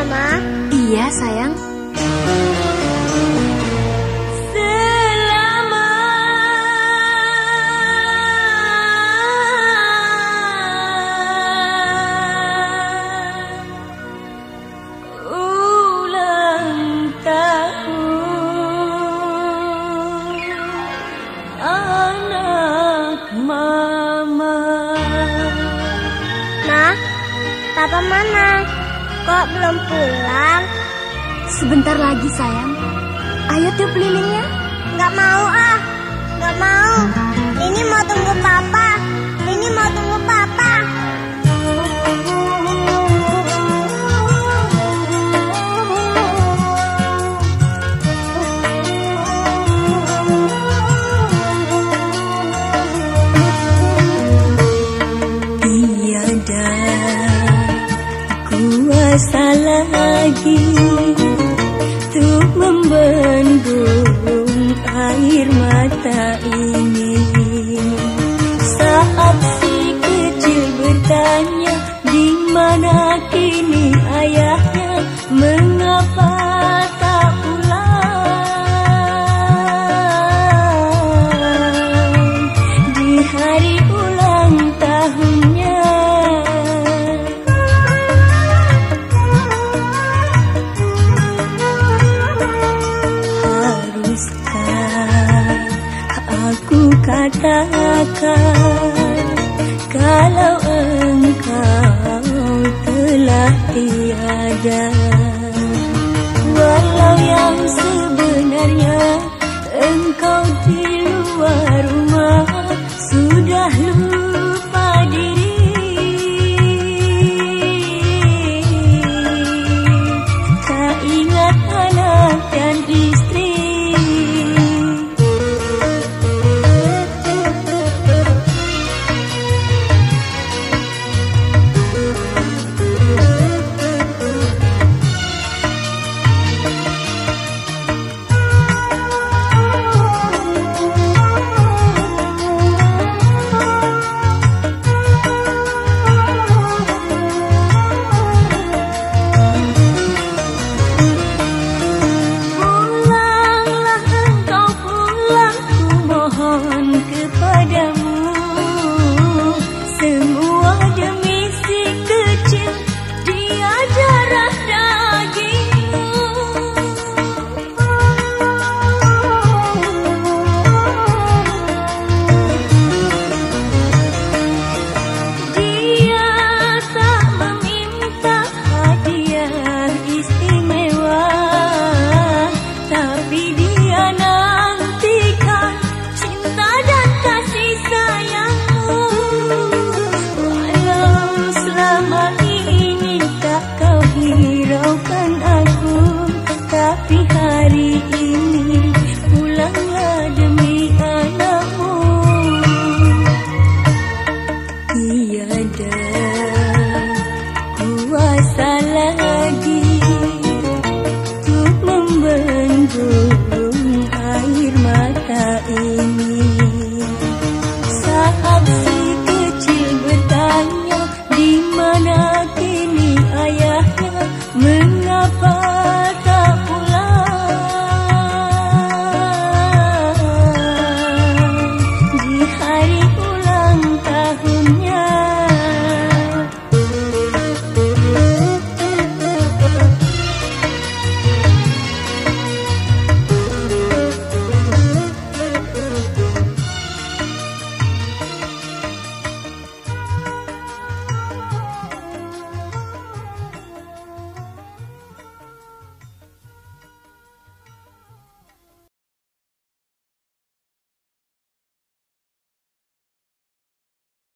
Ma? Iya, sayang. Papa mana? Kok belum pulang? Sebentar lagi, sayang. Ayo tiup lilinnya. Nggak mau ah, nggak mau. Ini mau tunggu Papa. Ini mau tunggu Papa. Kuasa lagi untuk membendung air mata ini. Saat si kecil bertanya, di mana kini ayahnya, mengapa tak pulang di hari ulang tahunnya. Aku katakan kalau engkau telah tiada.